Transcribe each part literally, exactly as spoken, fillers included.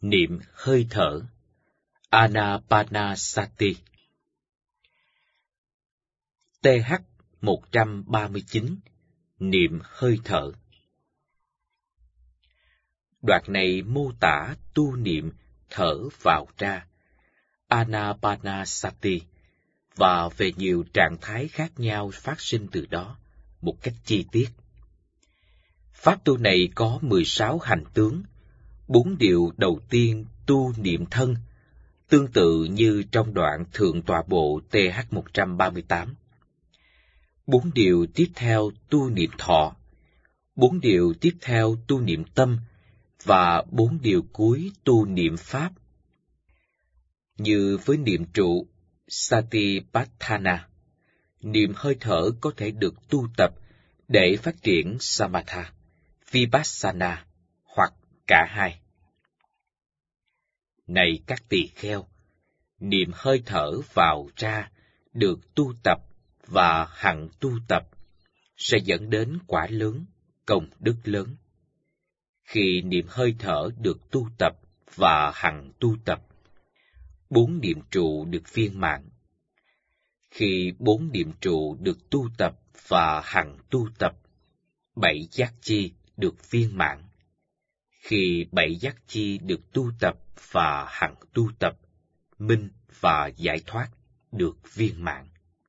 Niệm hơi thở. Anapanasati. T H một trăm ba mươi chín. Niệm hơi thở. Đoạn này mô tả tu niệm thở vào ra, Anapanasati, và về nhiều trạng thái khác nhau phát sinh từ đó, một cách chi tiết. Pháp tu này có mười sáu hành tướng, bốn điều đầu tiên tu niệm thân, tương tự như trong đoạn Thượng Tọa Bộ T H một trăm ba mươi tám. Bốn điều tiếp theo tu niệm thọ, bốn điều tiếp theo tu niệm tâm, và bốn điều cuối tu niệm pháp. Như với niệm trụ Satipatthana, niệm hơi thở có thể được tu tập để phát triển Samatha, Vipassana, hoặc cả hai. Này các tỳ kheo, niệm hơi thở vào ra được tu tập và hằng tu tập sẽ dẫn đến quả lớn, công đức lớn. Khi niệm hơi thở được tu tập và hằng tu tập, bốn niệm trụ được viên mãn. Khi bốn niệm trụ được tu tập và hằng tu tập, bảy giác chi được viên mãn. Khi bảy giác chi được tu tập và hằng tu tập, minh và giải thoát được viên mãn.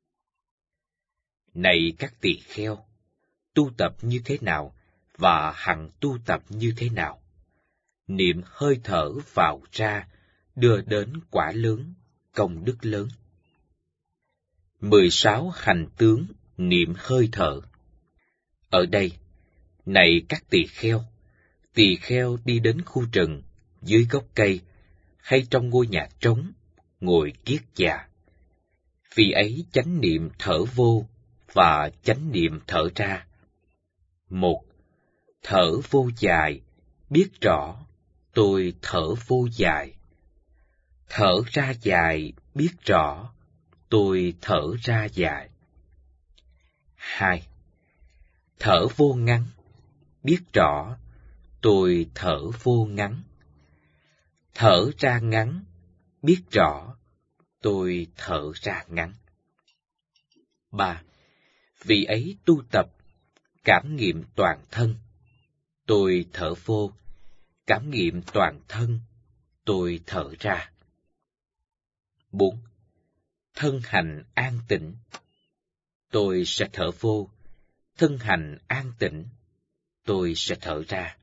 Này các tỳ kheo, tu tập như thế nào và hằng tu tập như thế nào? Niệm hơi thở vào ra đưa đến quả lớn, công đức lớn. Mười sáu hành tướng niệm hơi thở. Ở đây, này các tỳ kheo, tỳ kheo đi đến khu rừng, dưới gốc cây, hay trong ngôi nhà trống, ngồi kiết già. Vì ấy chánh niệm thở vô và chánh niệm thở ra. Một, thở vô dài, biết rõ, tôi thở vô dài. Thở ra dài, biết rõ, tôi thở ra dài. Hai, thở vô ngắn, biết rõ, tôi thở vô ngắn. Thở ra ngắn, biết rõ, tôi thở ra ngắn. Ba, vì ấy tu tập, cảm nghiệm toàn thân, tôi thở vô, cảm nghiệm toàn thân, tôi thở ra. Bốn, thân hành an tĩnh, tôi sẽ thở vô, thân hành an tĩnh, tôi sẽ thở ra.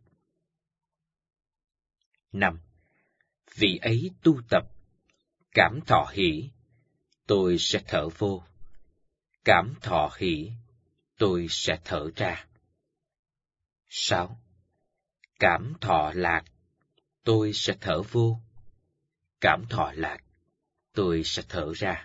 Năm, vì ấy tu tập, cảm thọ hỷ, tôi sẽ thở vô, cảm thọ hỷ, tôi sẽ thở ra. Sáu, cảm thọ lạc, tôi sẽ thở vô, cảm thọ lạc, tôi sẽ thở ra.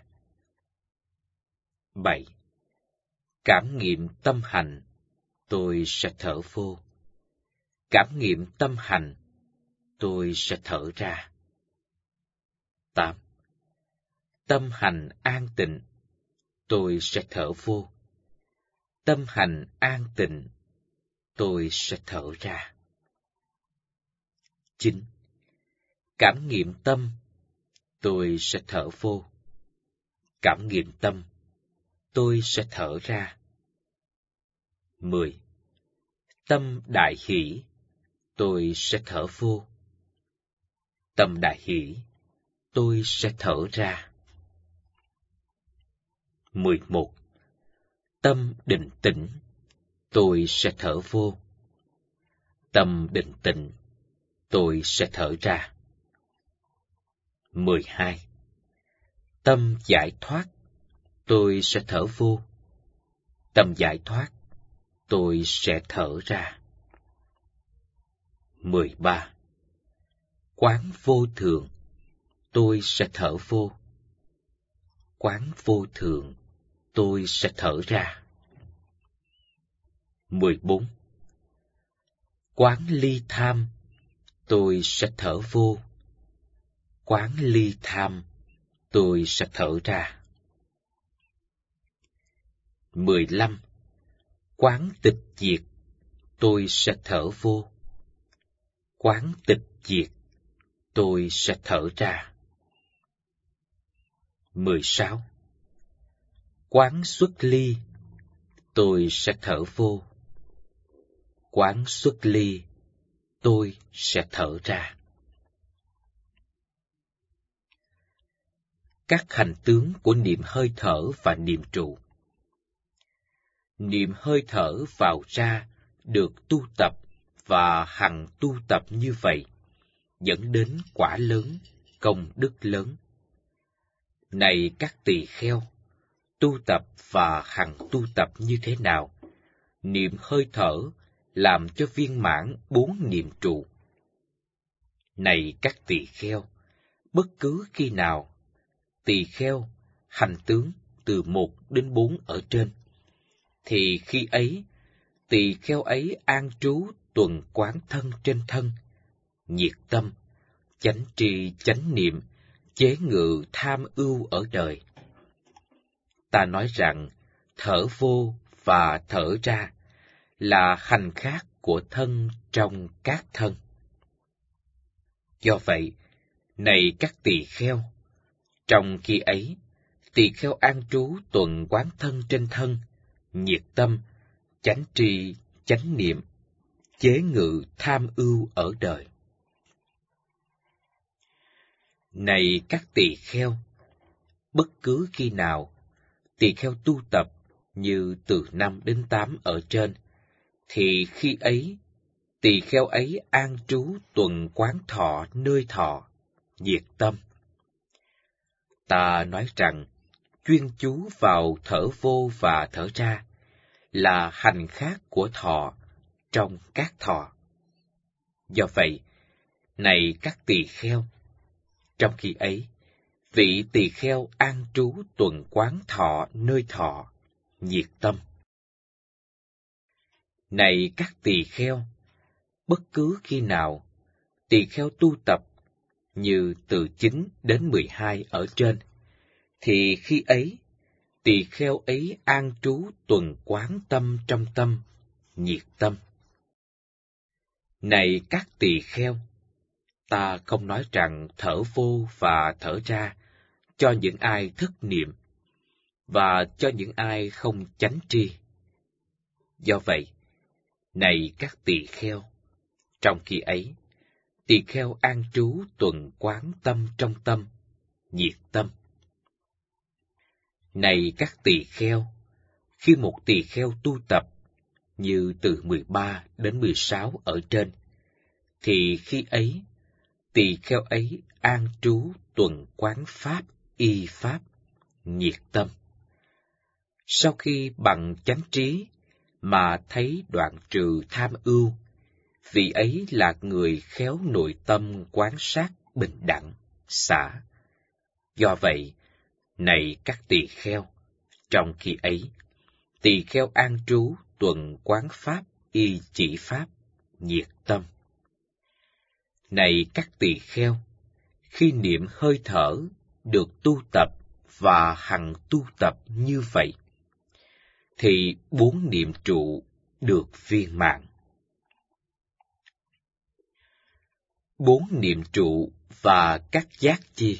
Bảy, cảm nghiệm tâm hành, tôi sẽ thở vô, cảm nghiệm tâm hành, tôi sẽ thở ra. Tám, tâm hành an tịnh, tôi sẽ thở vô, tâm hành an tịnh, tôi sẽ thở ra. Chín, cảm nghiệm tâm, tôi sẽ thở vô, cảm nghiệm tâm, tôi sẽ thở ra. Mười, tâm đại hỷ, tôi sẽ thở vô, tâm đại hỷ, tôi sẽ thở ra. Mười một, tâm định tĩnh, tôi sẽ thở vô, tâm định tĩnh, tôi sẽ thở ra. Mười hai, tâm giải thoát, tôi sẽ thở vô, tâm giải thoát, tôi sẽ thở ra. Mười ba, quán vô thường, tôi sẽ thở vô, quán vô thường, tôi sẽ thở ra. Mười bốn, quán ly tham, tôi sẽ thở vô, quán ly tham, tôi sẽ thở ra. Mười lăm, quán tịch diệt, tôi sẽ thở vô, quán tịch diệt, tôi sẽ thở ra. mười sáu. Quán xuất ly, tôi sẽ thở vô. Quán xuất ly, tôi sẽ thở ra. Các hành tướng của niệm hơi thở và niệm trụ. Niệm hơi thở vào ra được tu tập và hằng tu tập như vậy, dẫn đến quả lớn, công đức lớn. Này các tỳ kheo, tu tập và hằng tu tập như thế nào? Niệm hơi thở làm cho viên mãn bốn niệm trụ. Này các tỳ kheo, bất cứ khi nào tỳ kheo hành tướng từ một đến bốn ở trên, thì khi ấy tỳ kheo ấy an trú tuần quán thân trên thân, nhiệt tâm, chánh tri chánh niệm, chế ngự tham ưu ở đời. Ta nói rằng thở vô và thở ra là hành khác của thân trong các thân. Do vậy, này các tỳ kheo, trong khi ấy, tỳ kheo an trú tuần quán thân trên thân, nhiệt tâm, chánh tri, chánh niệm, chế ngự tham ưu ở đời. Này các tỳ kheo, bất cứ khi nào tỳ kheo tu tập như từ năm đến tám ở trên, thì khi ấy tỳ kheo ấy an trú tuần quán thọ nơi thọ, nhiệt tâm. Ta nói rằng chuyên chú vào thở vô và thở ra là hành khác của thọ trong các thọ. Do vậy, này các tỳ kheo, trong khi ấy, vị tỳ kheo an trú tuần quán thọ nơi thọ, nhiệt tâm. Này các tỳ kheo, bất cứ khi nào tỳ kheo tu tập như từ chín đến mười hai ở trên, thì khi ấy tỳ kheo ấy an trú tuần quán tâm trong tâm, nhiệt tâm. Này các tỳ kheo, ta không nói rằng thở vô và thở ra cho những ai thất niệm và cho những ai không chánh tri. Do vậy, này các tỳ kheo, trong khi ấy, tỳ kheo an trú tuần quán tâm trong tâm, nhiệt tâm. Này các tỳ kheo, khi một tỳ kheo tu tập như từ mười ba đến mười sáu ở trên, thì khi ấy tỳ kheo ấy an trú tuần quán pháp, y pháp, nhiệt tâm. Sau khi bằng chánh trí mà thấy đoạn trừ tham ưu, vị ấy là người khéo nội tâm quán sát bình đẳng, xả. Do vậy, này các tỳ kheo, trong khi ấy, tỳ kheo an trú tuần quán pháp, y chỉ pháp, nhiệt tâm. Này các tỳ kheo, khi niệm hơi thở được tu tập và hằng tu tập như vậy, thì bốn niệm trụ được viên mãn. Bốn niệm trụ và các giác chi.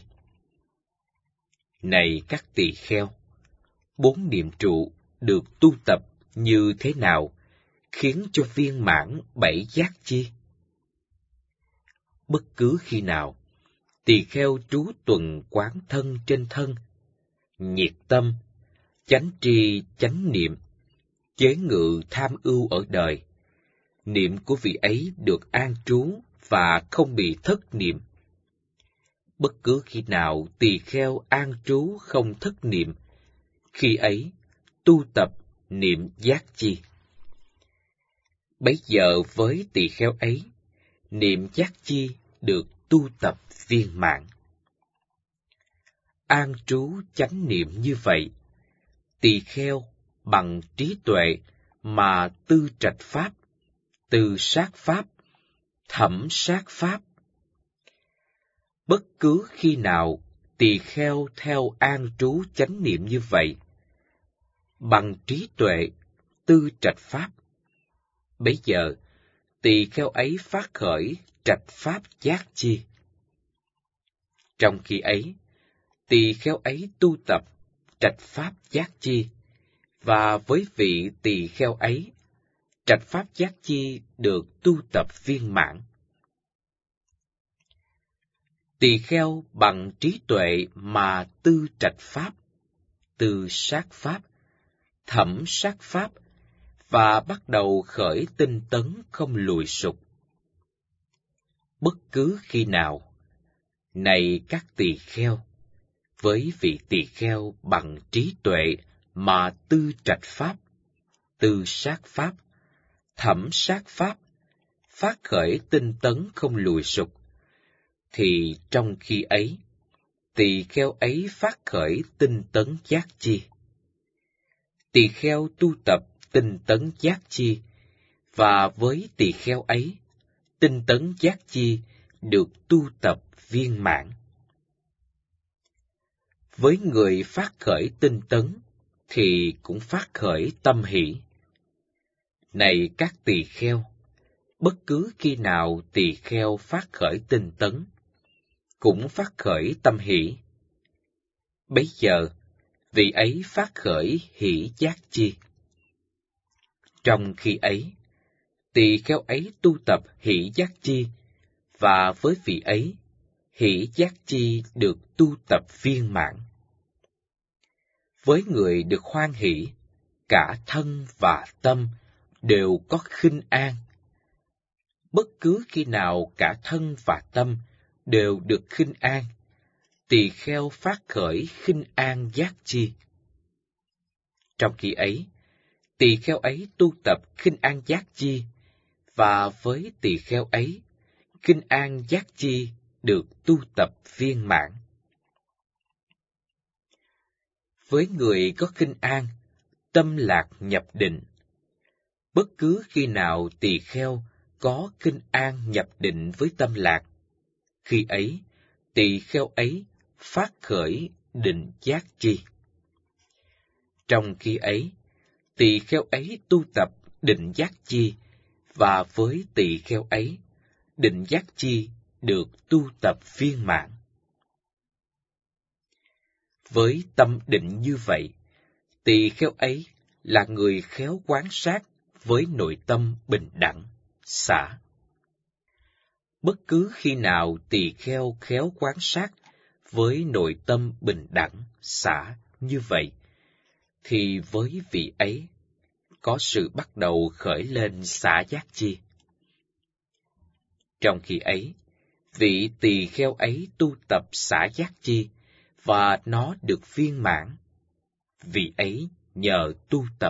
Này các tỳ kheo, bốn niệm trụ được tu tập như thế nào khiến cho viên mãn bảy giác chi? Bất cứ khi nào tỳ kheo trú tuần quán thân trên thân, nhiệt tâm, chánh tri chánh niệm, chế ngự tham ưu ở đời, niệm của vị ấy được an trú và không bị thất niệm. Bất cứ khi nào tỳ kheo an trú không thất niệm, khi ấy tu tập niệm giác chi. Bấy giờ với tỳ kheo ấy, niệm giác chi được tu tập viên mãn. An trú chánh niệm như vậy, tỳ kheo bằng trí tuệ mà tư trạch pháp, từ sát pháp, thẩm sát pháp. Bất cứ khi nào tỳ kheo theo an trú chánh niệm như vậy, bằng trí tuệ, tư trạch pháp, bấy giờ tỳ kheo ấy phát khởi trạch pháp giác chi. Trong khi ấy, tỳ kheo ấy tu tập trạch pháp giác chi, và với vị tỳ kheo ấy, trạch pháp giác chi được tu tập viên mãn. Tỳ kheo bằng trí tuệ mà tư trạch pháp, tư sát pháp, thẩm sát pháp, và bắt đầu khởi tinh tấn không lùi sụp. Bất cứ khi nào, này các tỳ kheo, với vị tỳ kheo bằng trí tuệ mà tư trạch pháp, tư sát pháp, thẩm sát pháp, phát khởi tinh tấn không lùi sụp, thì trong khi ấy, tỳ kheo ấy phát khởi tinh tấn giác chi. Tỳ kheo tu tập tinh tấn giác chi, và với tỳ kheo ấy, tinh tấn giác chi được tu tập viên mãn. Với người phát khởi tinh tấn, thì cũng phát khởi tâm hỷ. Này các tỳ kheo, bất cứ khi nào tỳ kheo phát khởi tinh tấn, cũng phát khởi tâm hỷ. Bấy giờ, vị ấy phát khởi hỷ giác chi. Trong khi ấy, tỳ kheo ấy tu tập hỷ giác chi, và với vị ấy, hỷ giác chi được tu tập viên mãn. Với người được hoan hỷ, cả thân và tâm đều có khinh an. Bất cứ khi nào cả thân và tâm đều được khinh an, tỳ kheo phát khởi khinh an giác chi. Trong khi ấy, tỳ kheo ấy tu tập khinh an giác chi, và với tỳ kheo ấy, khinh an giác chi được tu tập viên mãn. Với người có khinh an, tâm lạc nhập định. Bất cứ khi nào tỳ kheo có khinh an nhập định với tâm lạc, khi ấy, tỳ kheo ấy phát khởi định giác chi. Trong khi ấy, tỳ kheo ấy tu tập định giác chi, và với tỳ kheo ấy, định giác chi được tu tập viên mãn. Với tâm định như vậy, tỳ kheo ấy là người khéo quan sát với nội tâm bình đẳng, xả. Bất cứ khi nào tỳ kheo khéo quan sát với nội tâm bình đẳng, xả như vậy, thì với vị ấy có sự bắt đầu khởi lên xả giác chi. Trong khi ấy, vị tỳ kheo ấy tu tập xả giác chi, và nó được viên mãn. Vị ấy nhờ tu tập.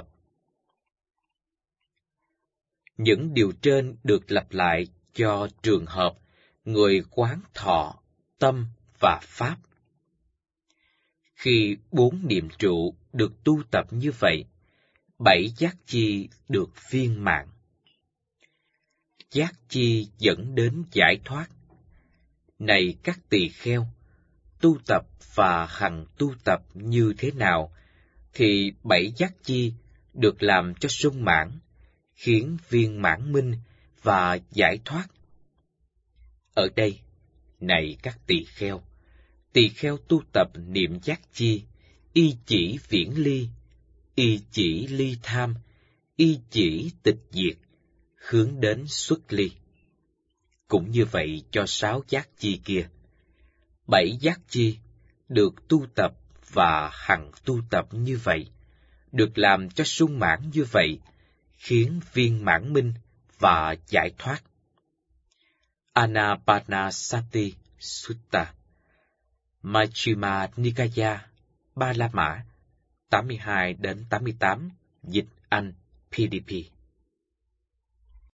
Những điều trên được lặp lại cho trường hợp người quán thọ, tâm và pháp. Khi bốn niệm trụ được tu tập như vậy, bảy giác chi được viên mãn. Giác chi dẫn đến giải thoát. Này các tỳ kheo, tu tập và hằng tu tập như thế nào, thì bảy giác chi được làm cho sung mãn, khiến viên mãn minh và giải thoát. Ở đây, này các tỳ kheo, tỳ kheo tu tập niệm giác chi, y chỉ viễn ly, y chỉ ly tham, y chỉ tịch diệt, hướng đến xuất ly. Cũng như vậy cho sáu giác chi kia. Bảy giác chi được tu tập và hằng tu tập như vậy, được làm cho sung mãn như vậy, khiến viên mãn minh và giải thoát. Anapanasati Sutta, Majjhima Nikaya, Ba La Mã, tám mươi hai đến tám mươi tám, dịch Anh, pê đê pê.